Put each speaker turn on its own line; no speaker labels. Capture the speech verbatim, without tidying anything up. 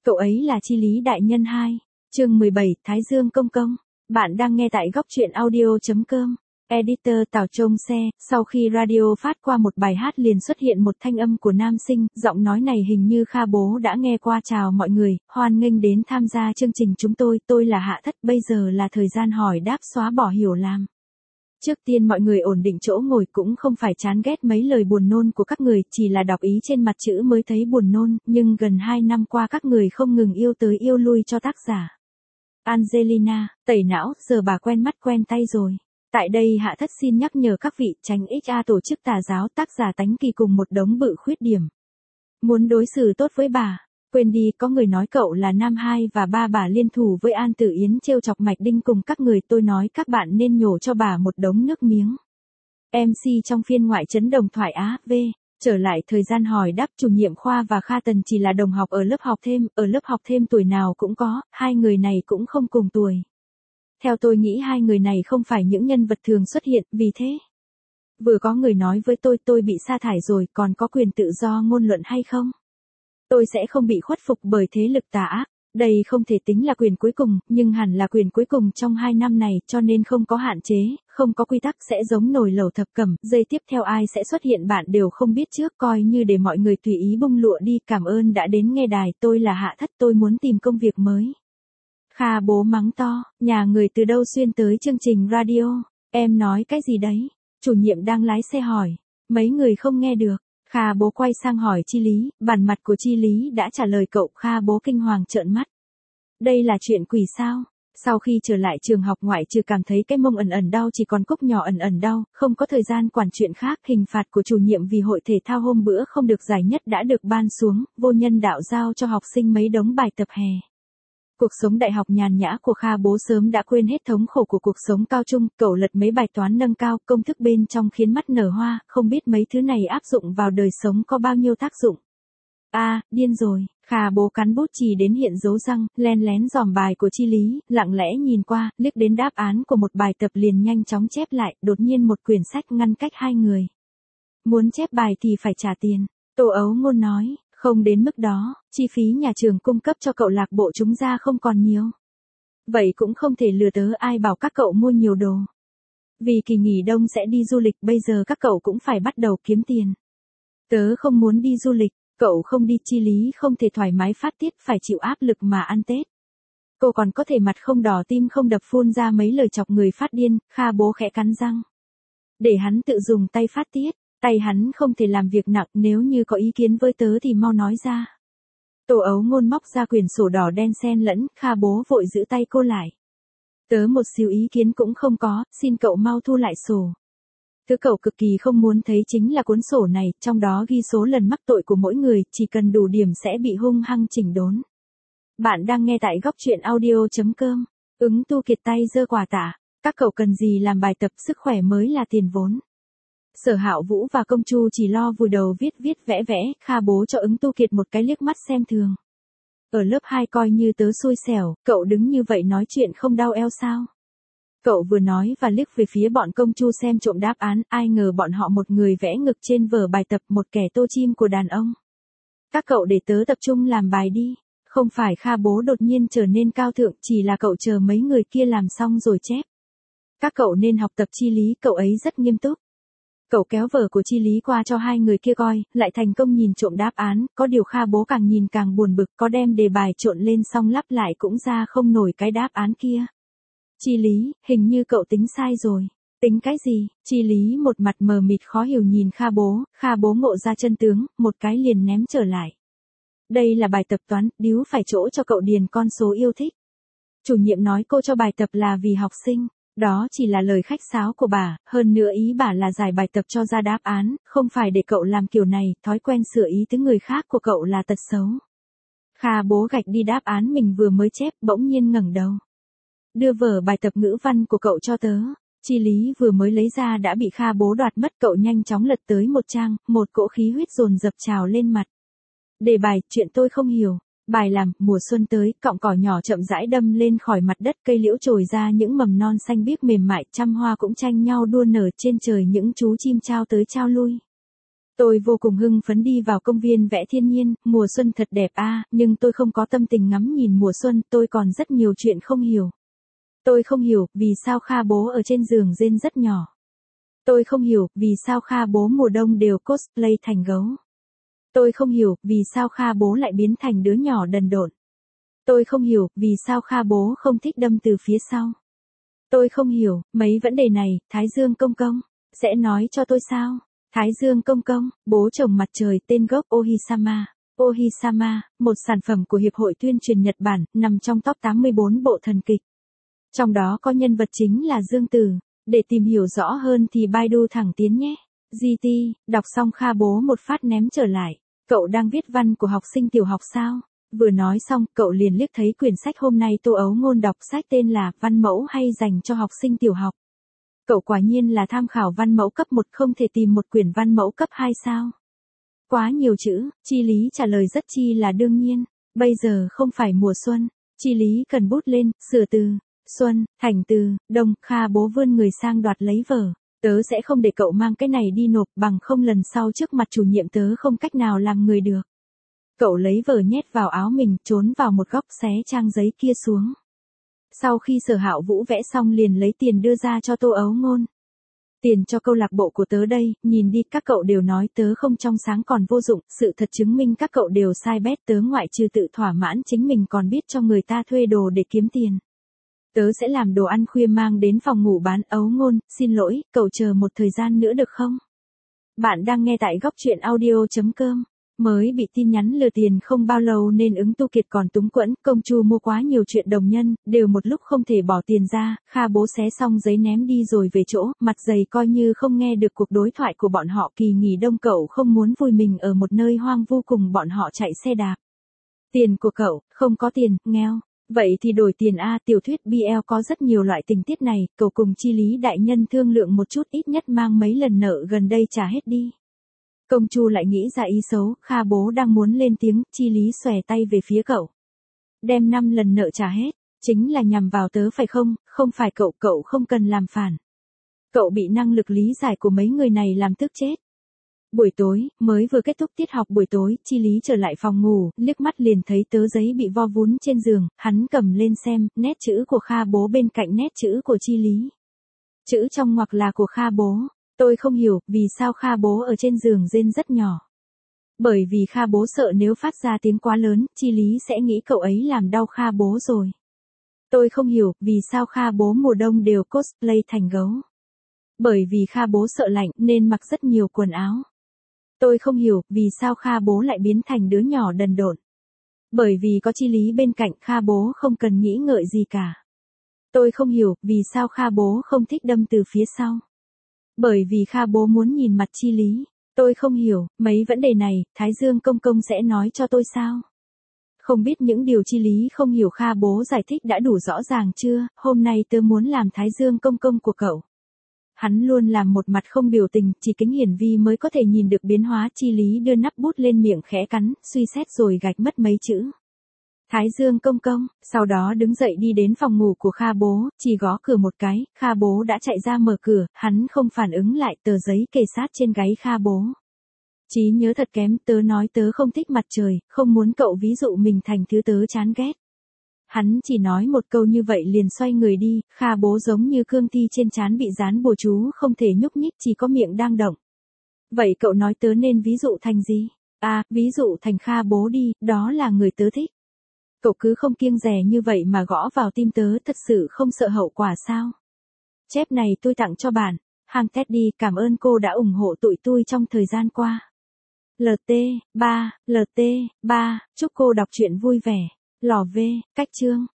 Cậu ấy là Chi Lý đại nhân hai. Chương mười bảy, Thái Dương công công. Bạn đang nghe tại góc truyện audio.com. Editor Tào Trông Xe, sau khi radio phát qua một bài hát liền xuất hiện một thanh âm của nam sinh, giọng nói này hình như Kha Bố đã nghe qua. Chào mọi người, hoan nghênh đến tham gia chương trình chúng tôi, tôi là Hạ Thất, bây giờ là thời gian hỏi đáp xóa bỏ hiểu lầm. Trước tiên mọi người ổn định chỗ ngồi, cũng không phải chán ghét mấy lời buồn nôn của các người, chỉ là đọc ý trên mặt chữ mới thấy buồn nôn, nhưng gần hai năm qua các người không ngừng yêu tới yêu lui cho tác giả. Angelina, tẩy não, giờ bà quen mắt quen tay rồi. Tại đây Hạ Thất xin nhắc nhở các vị tránh ích a tổ chức tà giáo, tác giả tánh kỳ cùng một đống bự khuyết điểm. Muốn đối xử tốt với bà. Quên đi, có người nói cậu là nam hai và ba bà liên thủ với An Tử Yến trêu chọc Mạch Đinh cùng các người, tôi nói các bạn nên nhổ cho bà một đống nước miếng. em xê trong phiên ngoại trấn đồng thoại Á, V. Trở lại thời gian hỏi đáp, chủ nhiệm khoa và Kha Tần chỉ là đồng học ở lớp học thêm, ở lớp học thêm tuổi nào cũng có, hai người này cũng không cùng tuổi. Theo tôi nghĩ hai người này không phải những nhân vật thường xuất hiện, vì thế. Vừa có người nói với tôi tôi bị sa thải rồi, còn có quyền tự do ngôn luận hay không? Tôi sẽ không bị khuất phục bởi thế lực tà ác. Đây không thể tính là quyền cuối cùng, nhưng hẳn là quyền cuối cùng trong hai năm này, cho nên không có hạn chế, không có quy tắc, sẽ giống nồi lẩu thập cẩm, giây tiếp theo ai sẽ xuất hiện bạn đều không biết trước, coi như để mọi người tùy ý bung lụa đi. Cảm ơn đã đến nghe đài, tôi là Hạ Thất, tôi muốn tìm công việc mới. Kha Bố mắng to, nhà người từ đâu xuyên tới chương trình radio, em nói cái gì đấy? Chủ nhiệm đang lái xe hỏi, mấy người không nghe được. Kha Bố quay sang hỏi Chi Lý, bản mặt của Chi Lý đã trả lời cậu. Kha Bố kinh hoàng trợn mắt. Đây là chuyện quỷ sao? Sau khi trở lại trường học, ngoại trừ cảm thấy cái mông ẩn ẩn đau chỉ còn cúc nhỏ ẩn ẩn đau, không có thời gian quản chuyện khác. Hình phạt của chủ nhiệm vì hội thể thao hôm bữa không được giải nhất đã được ban xuống, vô nhân đạo giao cho học sinh mấy đống bài tập hè. Cuộc sống đại học nhàn nhã của Kha Bố sớm đã quên hết thống khổ của cuộc sống cao trung, cậu lật mấy bài toán nâng cao, công thức bên trong khiến mắt nở hoa, không biết mấy thứ này áp dụng vào đời sống có bao nhiêu tác dụng. A, à, điên rồi, Kha Bố cắn bút chì đến hiện dấu răng, len lén dòm bài của Chi Lý, lặng lẽ nhìn qua, liếc đến đáp án của một bài tập liền nhanh chóng chép lại, đột nhiên một quyển sách ngăn cách hai người. Muốn chép bài thì phải trả tiền, Tô Ấu Ngôn nói. Không đến mức đó, chi phí nhà trường cung cấp cho cậu lạc bộ chúng ra không còn nhiều. Vậy cũng không thể lừa tớ, ai bảo các cậu mua nhiều đồ. Vì kỳ nghỉ đông sẽ đi du lịch, bây giờ các cậu cũng phải bắt đầu kiếm tiền. Tớ không muốn đi du lịch, cậu không đi. Chi Lý không thể thoải mái phát tiết, phải chịu áp lực mà ăn Tết. Cô còn có thể mặt không đỏ tim không đập phun ra mấy lời chọc người phát điên. Kha Bố khẽ cắn răng. Để hắn tự dùng tay phát tiết. Tay hắn không thể làm việc nặng, nếu như có ý kiến với tớ thì mau nói ra. Tô Ấu Ngôn móc ra quyển sổ đỏ đen xen lẫn, Kha Bố vội giữ tay cô lại. Tớ một xíu ý kiến cũng không có, xin cậu mau thu lại sổ. Thứ cậu cực kỳ không muốn thấy chính là cuốn sổ này, trong đó ghi số lần mắc tội của mỗi người, chỉ cần đủ điểm sẽ bị hung hăng chỉnh đốn. Bạn đang nghe tại góc truyện audio.com. Ứng Tu Kiệt tay giơ quà tả, các cậu cần gì làm bài tập, sức khỏe mới là tiền vốn. Sở Hạo Vũ và Công Chu chỉ lo vùi đầu viết viết vẽ vẽ, Kha Bố cho Ứng Tu Kiệt một cái liếc mắt xem thường. Ở lớp hai coi như tớ xui xẻo, cậu đứng như vậy nói chuyện không đau eo sao? Cậu vừa nói và liếc về phía bọn Công Chu xem trộm đáp án, ai ngờ bọn họ một người vẽ ngực trên vở bài tập, một kẻ tô chim của đàn ông. Các cậu để tớ tập trung làm bài đi. Không phải Kha Bố đột nhiên trở nên cao thượng, chỉ là cậu chờ mấy người kia làm xong rồi chép. Các cậu nên học tập Chi Lý, cậu ấy rất nghiêm túc. Cậu kéo vở của Chi Lý qua cho hai người kia coi, lại thành công nhìn trộm đáp án, có điều Kha Bố càng nhìn càng buồn bực, có đem đề bài trộn lên xong lắp lại cũng ra không nổi cái đáp án kia. Chi Lý, hình như cậu tính sai rồi. Tính cái gì? Chi Lý một mặt mờ mịt khó hiểu nhìn Kha Bố, Kha Bố ngộ ra chân tướng, một cái liền ném trở lại. Đây là bài tập toán, điếu phải chỗ cho cậu điền con số yêu thích. Chủ nhiệm nói cô cho bài tập là vì học sinh. Đó chỉ là lời khách sáo của bà, hơn nữa ý bà là giải bài tập cho ra đáp án, không phải để cậu làm kiểu này, thói quen sửa ý tứ người khác của cậu là tật xấu. Kha Bố gạch đi đáp án mình vừa mới chép, bỗng nhiên ngẩng đầu. Đưa vở bài tập ngữ văn của cậu cho tớ. Chi Lý vừa mới lấy ra đã bị Kha Bố đoạt mất, cậu nhanh chóng lật tới một trang, một cỗ khí huyết dồn dập trào lên mặt. Đề bài, chuyện tôi không hiểu. Bài làm, mùa xuân tới, cọng cỏ nhỏ chậm rãi đâm lên khỏi mặt đất, cây liễu trồi ra những mầm non xanh biếc mềm mại, trăm hoa cũng tranh nhau đua nở trên trời, những chú chim trao tới trao lui. Tôi vô cùng hưng phấn đi vào công viên vẽ thiên nhiên, mùa xuân thật đẹp a, nhưng tôi không có tâm tình ngắm nhìn mùa xuân, tôi còn rất nhiều chuyện không hiểu. Tôi không hiểu, vì sao Kha bố ở trên giường rên rất nhỏ. Tôi không hiểu, vì sao Kha bố mùa đông đều cosplay thành gấu. Tôi không hiểu, vì sao Kha bố lại biến thành đứa nhỏ đần độn. Tôi không hiểu, vì sao Kha bố không thích đâm từ phía sau. Tôi không hiểu, mấy vấn đề này, Thái Dương công công, sẽ nói cho tôi sao? Thái Dương công công, bố chồng mặt trời tên gốc Ohisama. Ohisama, một sản phẩm của Hiệp hội Tuyên truyền Nhật Bản, nằm trong top tám mươi bốn bộ thần kịch. Trong đó có nhân vật chính là Dương Tử. Để tìm hiểu rõ hơn thì Baidu thẳng tiến nhé. giê tê, đọc xong Kha bố một phát ném trở lại. Cậu đang viết văn của học sinh tiểu học sao? Vừa nói xong, cậu liền liếc thấy quyển sách hôm nay Tô Ấu Ngôn đọc sách tên là Văn mẫu hay dành cho học sinh tiểu học. Cậu quả nhiên là tham khảo văn mẫu cấp một, không thể tìm một quyển văn mẫu cấp hai sao? Quá nhiều chữ, Chi Lý trả lời rất chi là đương nhiên. Bây giờ không phải mùa xuân. Chi Lý cần bút lên, sửa từ. Xuân, thành từ, đông, Kha bố vươn người sang đoạt lấy vở. Tớ sẽ không để cậu mang cái này đi nộp, bằng không lần sau trước mặt chủ nhiệm tớ không cách nào làm người được. Cậu lấy vở nhét vào áo mình, trốn vào một góc xé trang giấy kia xuống. Sau khi Sở Hạo Vũ vẽ xong liền lấy tiền đưa ra cho Tô Ấu Ngôn. Tiền cho câu lạc bộ của tớ đây, nhìn đi, các cậu đều nói tớ không trong sáng còn vô dụng, sự thật chứng minh các cậu đều sai bét, tớ ngoại trừ tự thỏa mãn chính mình còn biết cho người ta thuê đồ để kiếm tiền. Tớ sẽ làm đồ ăn khuya mang đến phòng ngủ bán. Ấu Ngôn, xin lỗi, cậu chờ một thời gian nữa được không? Bạn đang nghe tại góc truyện audio chấm com. Mới bị tin nhắn lừa tiền không bao lâu nên ứng tu kiệt còn túng quẫn, công chu mua quá nhiều chuyện đồng nhân, đều một lúc không thể bỏ tiền ra, Kha bố xé xong giấy ném đi rồi về chỗ, mặt dày coi như không nghe được cuộc đối thoại của bọn họ. Kỳ nghỉ đông cậu không muốn vùi mình ở một nơi hoang vu cùng bọn họ chạy xe đạp. Tiền của cậu, không có tiền, nghèo. Vậy thì đổi tiền a, tiểu thuyết bê lờ có rất nhiều loại tình tiết này, cậu cùng Chi Lý đại nhân thương lượng một chút, ít nhất mang mấy lần nợ gần đây trả hết đi. Công chu lại nghĩ ra ý xấu, Kha bố đang muốn lên tiếng, Chi Lý xòe tay về phía cậu. Đem năm lần nợ trả hết, chính là nhằm vào tớ phải không, không phải cậu, cậu không cần làm phản. Cậu bị năng lực lý giải của mấy người này làm tức chết. Buổi tối, mới vừa kết thúc tiết học buổi tối, Chi Lý trở lại phòng ngủ, liếc mắt liền thấy tớ giấy bị vo vún trên giường, hắn cầm lên xem, nét chữ của Kha bố bên cạnh nét chữ của Chi Lý. Chữ trong ngoặc là của Kha bố. Tôi không hiểu, vì sao Kha bố ở trên giường rên rất nhỏ. Bởi vì Kha bố sợ nếu phát ra tiếng quá lớn, Chi Lý sẽ nghĩ cậu ấy làm đau Kha bố rồi. Tôi không hiểu, vì sao Kha bố mùa đông đều cosplay thành gấu. Bởi vì Kha bố sợ lạnh nên mặc rất nhiều quần áo. Tôi không hiểu, vì sao Kha bố lại biến thành đứa nhỏ đần độn. Bởi vì có Chi Lý bên cạnh, Kha bố không cần nghĩ ngợi gì cả. Tôi không hiểu, vì sao Kha bố không thích đâm từ phía sau. Bởi vì Kha bố muốn nhìn mặt Chi Lý. Tôi không hiểu, mấy vấn đề này, Thái Dương công công sẽ nói cho tôi sao? Không biết những điều Chi Lý không hiểu Kha bố giải thích đã đủ rõ ràng chưa, hôm nay tớ muốn làm Thái Dương công công của cậu. Hắn luôn làm một mặt không biểu tình, chỉ kính hiển vi mới có thể nhìn được biến hóa. Chi Lý đưa nắp bút lên miệng khẽ cắn, suy xét rồi gạch mất mấy chữ. Thái Dương công công, sau đó đứng dậy đi đến phòng ngủ của Kha bố, chỉ gõ cửa một cái, Kha bố đã chạy ra mở cửa, hắn không phản ứng lại, tờ giấy kề sát trên gáy Kha bố. Trí nhớ thật kém, tớ nói tớ không thích mặt trời, không muốn cậu ví dụ mình thành thứ tớ chán ghét. Hắn chỉ nói một câu như vậy liền xoay người đi, Kha bố giống như cương thi trên trán bị dán bùa chú, không thể nhúc nhích, chỉ có miệng đang động. Vậy cậu nói tớ nên ví dụ thành gì? À, ví dụ thành Kha bố đi, đó là người tớ thích. Cậu cứ không kiêng dè như vậy mà gõ vào tim tớ, thật sự không sợ hậu quả sao? Chép này tôi tặng cho bạn. Hàng Teddy, cảm ơn cô đã ủng hộ tụi tôi trong thời gian qua. lờ tê ba, lờ tê ba, chúc cô đọc truyện vui vẻ. Lò V, cách chương.